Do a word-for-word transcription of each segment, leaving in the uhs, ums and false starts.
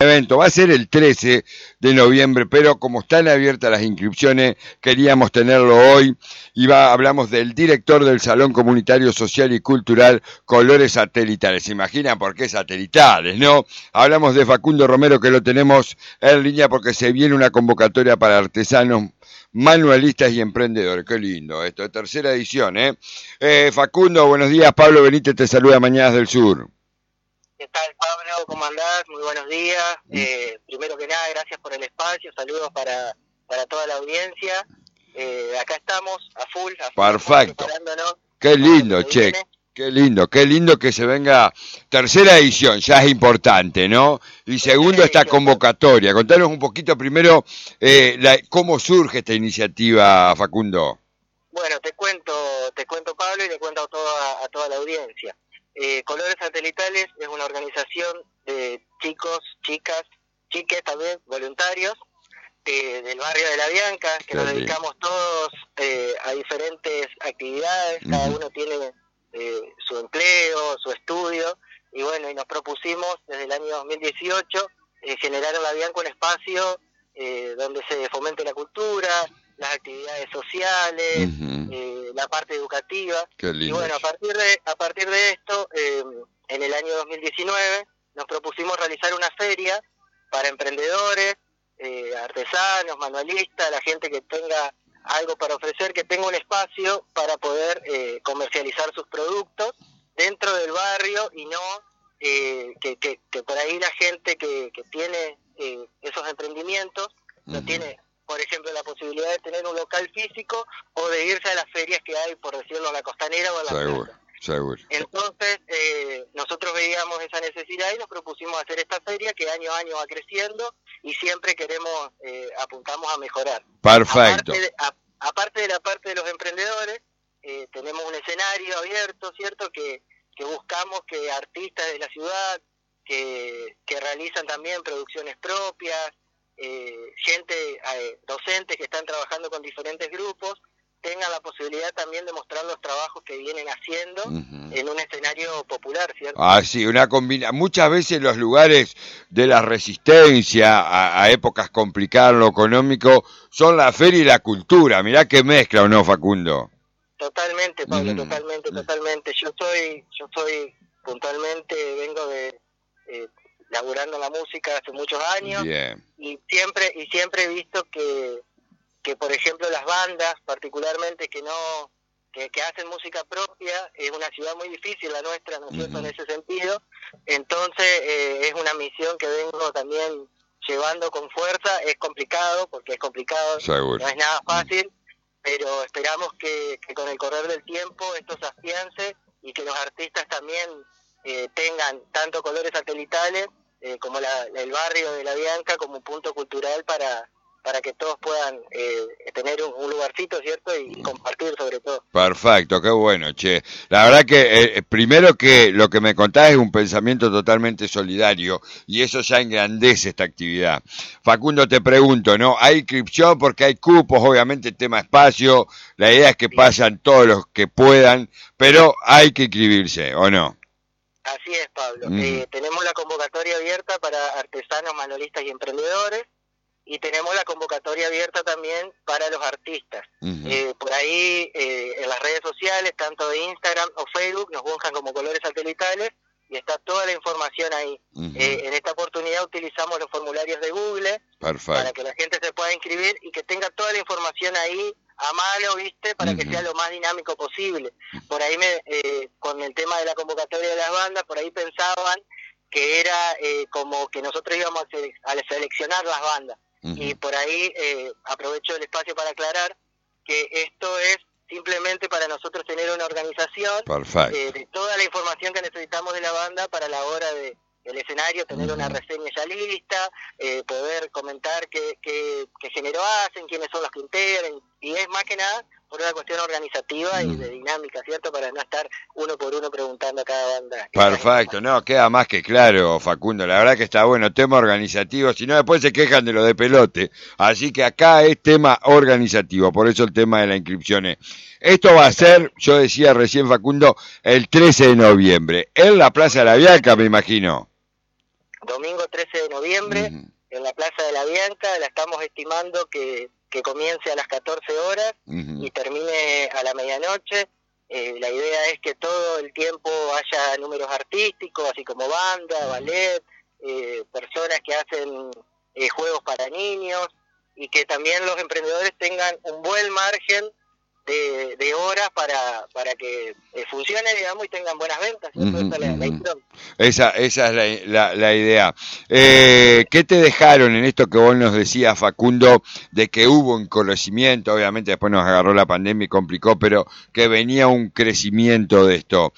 evento va a ser el trece de noviembre, pero como están abiertas las inscripciones, queríamos tenerlo hoy y va, hablamos del director del Salón Comunitario Social y Cultural Colores Satelitales. ¿Se imaginan por qué satelitales, no? Hablamos de Facundo Romero, que lo tenemos en línea porque se viene una convocatoria para artesanos, manualistas y emprendedores. Qué lindo esto, tercera edición, ¿eh? eh Facundo, buenos días. Pablo Benítez te saluda, Mañanas del Sur. ¿Qué tal, Pablo? ¿Cómo andás? Muy buenos días. Eh, primero que nada, gracias por el espacio. Saludos para, para toda la audiencia. Eh, acá estamos, a full, a full. Perfecto. Qué lindo, che. Viene. Qué lindo, qué lindo que se venga. Tercera edición, ya es importante, ¿no? Y segundo, esta convocatoria. Contanos un poquito primero eh, la, cómo surge esta iniciativa, Facundo. Bueno, te cuento, te cuento, Pablo, y le cuento a toda, a toda la audiencia. Eh, Colores Satelitales es una organización de chicos, chicas, chiques también, voluntarios, eh, del barrio de La Bianca, que nos dedicamos todos eh, a diferentes actividades, cada uno tiene eh, su empleo, su estudio, y bueno, y nos propusimos desde el año dos mil dieciocho eh, generar en La Bianca un espacio eh, donde se fomente la cultura, las actividades sociales, uh-huh. eh, la parte educativa. Y bueno, a partir de a partir de esto, eh, en el año dos mil diecinueve nos propusimos realizar una feria para emprendedores, eh, artesanos, manualistas, la gente que tenga algo para ofrecer, que tenga un espacio para poder eh, comercializar sus productos dentro del barrio y no eh, que, que, que por ahí la gente que, que tiene eh, esos emprendimientos uh-huh. no tiene, por ejemplo, la posibilidad de tener un local físico o de irse a las ferias que hay, por decirlo, a la Costanera o a la seguro, plaza. Seguro. Entonces, eh, nosotros veíamos esa necesidad y nos propusimos hacer esta feria que año a año va creciendo y siempre queremos, eh, apuntamos a mejorar. Perfecto. Aparte de, a, aparte de la parte de los emprendedores, eh, tenemos un escenario abierto, ¿cierto?, que, que buscamos que artistas de la ciudad, que, que realizan también producciones propias, Eh, gente, eh, docentes que están trabajando con diferentes grupos, tengan la posibilidad también de mostrar los trabajos que vienen haciendo uh-huh. en un escenario popular, ¿cierto? Ah, sí, una combina. Muchas veces los lugares de la resistencia a, a épocas complicadas, lo económico, son la feria y la cultura. Mirá qué mezcla, ¿o no, Facundo? Totalmente, Pablo, uh-huh. totalmente, totalmente. Yo soy, yo soy puntualmente, vengo de... Eh, laburando la música hace muchos años yeah. y siempre y siempre he visto que que por ejemplo las bandas particularmente que no que, que hacen música propia, es una ciudad muy difícil la nuestra, ¿no es cierto?, uh-huh. en ese sentido. Entonces eh, es una misión que vengo también llevando con fuerza. Es complicado porque es complicado, seguro. No es nada fácil, uh-huh. pero esperamos que, que con el correr del tiempo esto se afiance y que los artistas también eh, tengan tanto Colores Satelitales Eh, como la, el barrio de La Bianca como un punto cultural para para que todos puedan eh, tener un, un lugarcito, ¿cierto? Y compartir sobre todo. Perfecto, qué bueno, che. La verdad que eh, primero que lo que me contás es un pensamiento totalmente solidario y eso ya engrandece esta actividad. Facundo, te pregunto, ¿no? Hay inscripción porque hay cupos, obviamente tema espacio, la idea es que pasan todos los que puedan, pero hay que inscribirse, ¿o no? Así es, Pablo. Mm. Eh, tenemos la convocatoria abierta para artesanos, manualistas y emprendedores y tenemos la convocatoria abierta también para los artistas. Uh-huh. Eh, por ahí, eh, en las redes sociales, tanto de Instagram o Facebook, nos buscan como Colores Satelitales y está toda la información ahí. Uh-huh. Eh, en esta oportunidad utilizamos los formularios de Google. Perfecto. Para que la gente se pueda inscribir y que tenga toda la información ahí a mano, ¿viste? Para uh-huh. que sea lo más dinámico posible. Por ahí, me, eh, con el tema de la convocatoria de las bandas, por ahí pensaban que era eh, como que nosotros íbamos a, sele- a seleccionar las bandas. Uh-huh. Y por ahí eh, aprovecho el espacio para aclarar que esto es simplemente para nosotros tener una organización eh, de toda la información que necesitamos de la banda para la hora de el escenario, tener uh-huh. una reseña ya lista, eh, poder comentar qué, qué, qué género hacen, quiénes son los que integran, y es más que nada por una cuestión organizativa uh-huh. y de dinámica, ¿cierto? Para no estar uno por uno preguntando a cada banda. Perfecto, no, queda más que claro, Facundo, la verdad que está bueno, tema organizativo, si no después se quejan de lo de pelote, así que acá es tema organizativo, por eso el tema de la inscripción es. Esto va a ser, yo decía recién, Facundo, el trece de noviembre, en la Plaza de La Bianca, me imagino. domingo trece de noviembre, uh-huh. en la Plaza de la Bianca. La estamos estimando que, que comience a las catorce horas uh-huh. y termine a la medianoche. Eh, la idea es que todo el tiempo haya números artísticos, así como banda, ballet, eh, personas que hacen eh, juegos para niños, y que también los emprendedores tengan un buen margen de, de horas para para que eh, funcione, digamos, y tengan buenas ventas. Uh-huh, esa, es la, la, esa, esa es la, la, la idea. Eh, ¿Qué te dejaron en esto que vos nos decías, Facundo, de que hubo un crecimiento? Obviamente después nos agarró la pandemia y complicó, pero que venía un crecimiento de esto.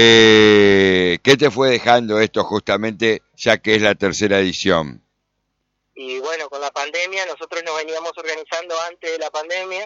Eh, ¿Qué te fue dejando esto justamente, ya que es la tercera edición? Y bueno, con la pandemia, nosotros nos veníamos organizando antes de la pandemia,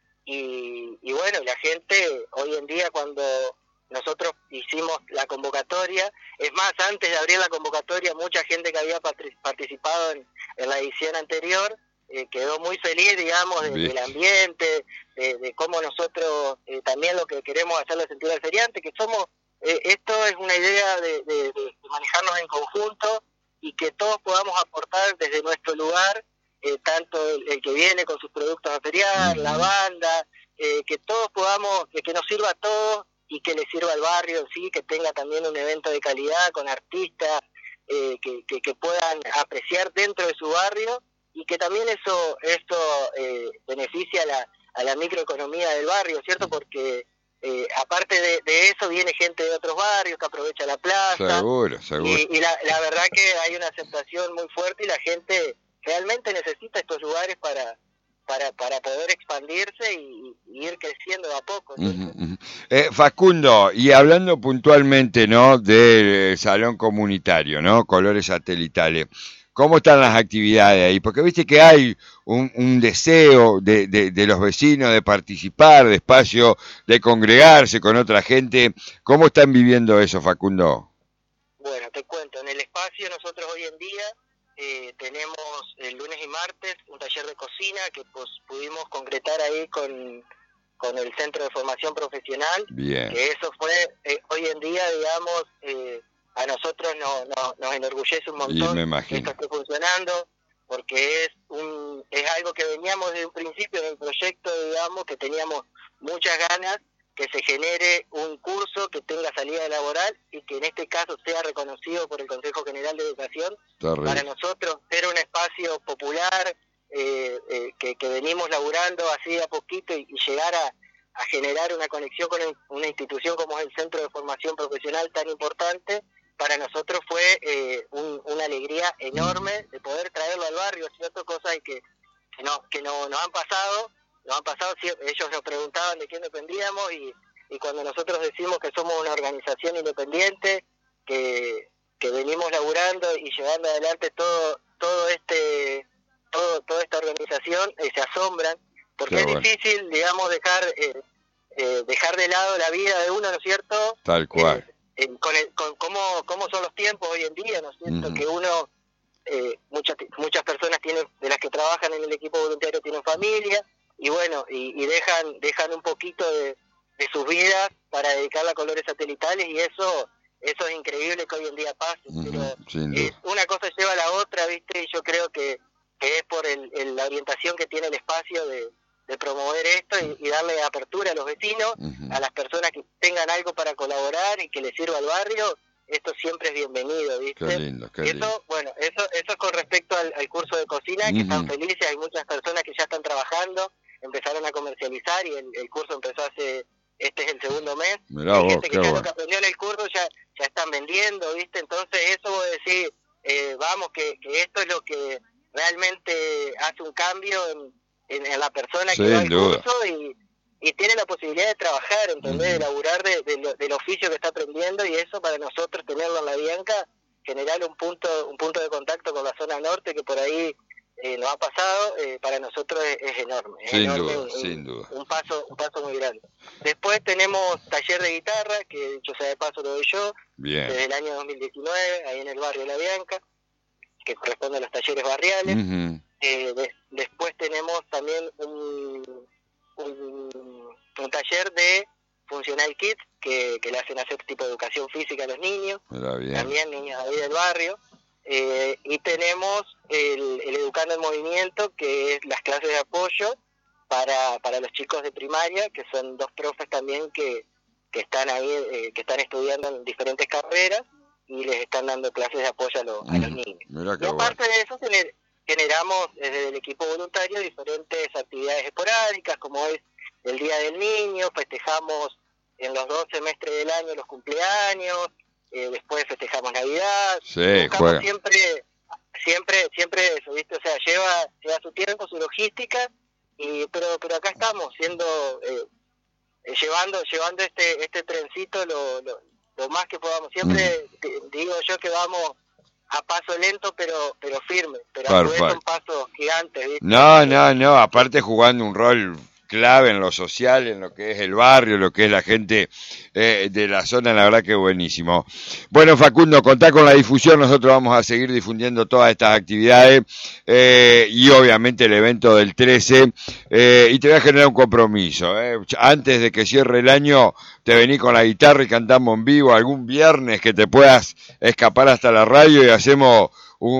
y, y bueno, la gente hoy en día, cuando nosotros hicimos la convocatoria, es más, antes de abrir la convocatoria, mucha gente que había participado en, en la edición anterior eh, quedó muy feliz, digamos, de, del ambiente, de, de cómo nosotros eh, también lo que queremos hacerle sentir al feriante, que somos, eh, esto es una idea de, de, de manejarnos en conjunto, y que todos podamos aportar desde nuestro lugar, eh, tanto el, el que viene con sus productos a feriar, uh-huh. la banda, eh, que todos podamos, que, que nos sirva a todos y que le sirva al barrio, sí, que tenga también un evento de calidad con artistas, eh, que, que, que puedan apreciar dentro de su barrio, y que también eso, eso eh, beneficia a la, a la microeconomía del barrio, ¿cierto? Porque Eh, aparte de, de eso, viene gente de otros barrios que aprovecha la plaza. Seguro, seguro. Y, y la, la verdad que hay una aceptación muy fuerte, y la gente realmente necesita estos lugares para para para poder expandirse y, y ir creciendo de a poco. Uh-huh, uh-huh. Eh, Facundo, y hablando puntualmente, ¿no?, del salón comunitario, ¿no?, Colores Satelitales, ¿cómo están las actividades ahí? Porque viste que hay un, un deseo de, de, de los vecinos de participar, de espacio, de congregarse con otra gente. ¿Cómo están viviendo eso, Facundo? Bueno, te cuento, en el espacio nosotros hoy en día eh, tenemos el lunes y martes un taller de cocina que pues pudimos concretar ahí con, con el Centro de Formación Profesional. Bien. Que eso fue, eh, hoy en día, digamos, eh, a nosotros no, no, nos enorgullece un montón que esto esté funcionando, porque es un es algo que veníamos desde un principio del proyecto, digamos, que teníamos muchas ganas, que se genere un curso que tenga salida laboral y que en este caso sea reconocido por el Consejo General de Educación. Terrible. Para nosotros ser un espacio popular, eh, eh, que, que venimos laburando así a poquito, y, y llegar a, a generar una conexión con el, una institución como es el Centro de Formación Profesional tan importante, para nosotros fue eh, un, una alegría enorme de poder traerlo al barrio, ¿cierto? Cosas que, que, no, que no, nos han pasado, nos han pasado, ellos nos preguntaban de quién dependíamos, y, y cuando nosotros decimos que somos una organización independiente, que, que venimos laburando y llevando adelante todo todo este todo toda esta organización, eh, se asombran, porque Qué es bueno. difícil, digamos, dejar eh, eh, dejar de lado la vida de uno, ¿no es cierto? Tal cual. Eh, Eh, con, el, con cómo, cómo son los tiempos hoy en día, ¿no es cierto? Uh-huh. Que uno, eh, muchas muchas personas tienen, de las que trabajan en el equipo voluntario, tienen familia, y bueno, y, y dejan dejan un poquito de, de sus vidas para dedicarla a Colores Satelitales, y eso eso es increíble que hoy en día pase, uh-huh. pero eh, una cosa lleva a la otra, ¿viste? Y yo creo que, que es por el, el, la orientación que tiene el espacio de de promover esto y, y darle apertura a los vecinos, uh-huh. a las personas que tengan algo para colaborar y que les sirva al barrio. Esto siempre es bienvenido, ¿viste? Qué lindo, qué lindo. Eso, bueno, eso eso es con respecto al, al curso de cocina, uh-huh. que están felices, hay muchas personas que ya están trabajando, empezaron a comercializar, y el, el curso empezó hace, este es el segundo mes. Mirá hay vos, gente que ya bueno. lo que aprendió en el curso ya, ya están vendiendo, ¿viste? Entonces eso vos decís, eh, vamos, que, que esto es lo que realmente hace un cambio en En, en la persona Sin que va al duda. curso, y, y tiene la posibilidad de trabajar, ¿entendés? Uh-huh. De laburar de, de lo, del oficio que está aprendiendo, y eso para nosotros, tenerlo en la Bianca, generar un punto un punto de contacto con la zona norte, que por ahí eh, nos ha pasado, eh, para nosotros es, es enorme. Es sin enorme, duda, un, sin duda. Un paso, un paso muy grande. Después tenemos taller de guitarra, que dicho sea de paso lo doy yo, Bien. desde el año dos mil diecinueve, ahí en el barrio de la Bianca, que corresponde a los talleres barriales. Uh-huh. Eh, de, después tenemos también un, un, un taller de Funcional Kids, que, que le hacen hacer tipo de educación física a los niños, bien. también niños ahí del barrio. eh, y tenemos el, el Educando en Movimiento, que es las clases de apoyo para, para los chicos de primaria, que son dos profes también que, que están ahí, eh, que están estudiando en diferentes carreras y les están dando clases de apoyo a, lo, a los niños. Mirá qué Y aparte bueno. de eso, gener, generamos desde el equipo voluntario diferentes actividades esporádicas, como es el Día del Niño, festejamos en los dos semestres del año los cumpleaños, eh, después festejamos Navidad, Sí, buscamos juega. siempre, siempre, siempre eso, ¿viste? O sea, lleva, lleva su tiempo, su logística, y pero, pero acá estamos siendo, eh, eh, llevando, llevando este, este trencito lo, lo, lo más que podamos. Siempre Mm. te- digo yo que vamos a paso lento, pero, pero firme, pero a su vez son Perfecto. pasos gigantes, ¿viste? No, no, no, aparte jugando un rol clave en lo social, en lo que es el barrio, lo que es la gente eh, de la zona, la verdad que buenísimo. Bueno, Facundo, contá con la difusión, nosotros vamos a seguir difundiendo todas estas actividades eh, y obviamente el evento del trece, eh, y te voy a generar un compromiso. Eh. Antes de que cierre el año, te vení con la guitarra y cantamos en vivo algún viernes que te puedas escapar hasta la radio y hacemos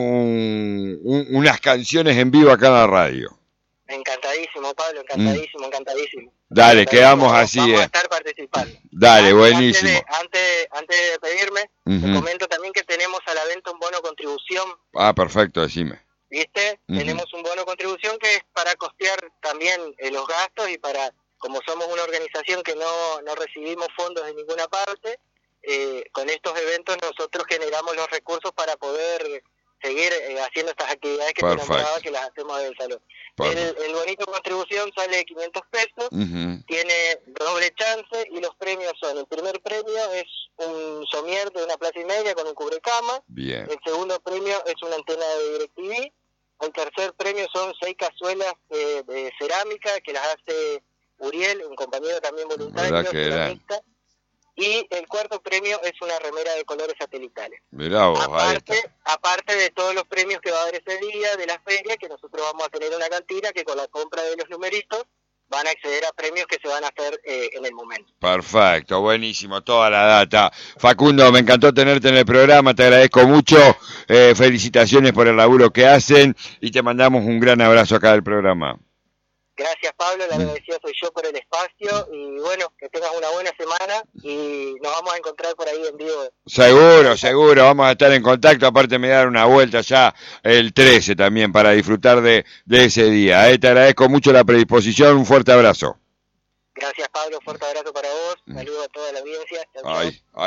un, un, unas canciones en vivo acá en la radio. Encantadísimo, Pablo, encantadísimo, encantadísimo. Dale, Encantadísimo, quedamos vamos, así, vamos eh. a estar participando. Dale, Antes- buenísimo. Antes de, antes, antes de despedirme, Ujú. te comento también que tenemos a la venta un bono contribución, Ah, perfecto, decime. ¿viste? Ujú. Tenemos un bono contribución que es para costear también eh, los gastos y para, como somos una organización que no, no recibimos fondos de ninguna parte, eh, con estos eventos nosotros generamos los recursos para poder seguir eh, haciendo estas actividades que te Perfecto. nombraba, que las hacemos del salón. El, Perfecto. el bonito contribución sale quinientos pesos, Ujú. tiene doble chance y los premios son: el primer premio es un somier de una plaza y media con un cubrecama, Bien. el segundo premio es una antena de DirecTV, el tercer premio son seis cazuelas eh, de cerámica que las hace Uriel, un compañero también voluntario, Mirá que gran. ceramista, y el cuarto premio es una remera de colores satelitales. Mirá vos, ahí Aparte, está. aparte de todos los premios que va a haber ese día de la feria, que nosotros vamos a tener una cantina que con la compra de los numeritos van a acceder a premios que se van a hacer eh, en el momento. Perfecto, buenísimo, toda la data. Facundo, me encantó tenerte en el programa, te agradezco mucho. Eh, felicitaciones por el laburo que hacen y te mandamos un gran abrazo acá del programa. Gracias, Pablo, la Mm. agradecida soy yo por el espacio y bueno, que tengas una buena semana y nos vamos a encontrar por ahí en vivo. Seguro, seguro, vamos a estar en contacto, aparte me dar una vuelta ya el trece también para disfrutar de, de ese día. Eh, te agradezco mucho la predisposición, un fuerte abrazo. Gracias, Pablo, fuerte abrazo para vos, saludo a toda la audiencia. Chau, chau. Ay, ay.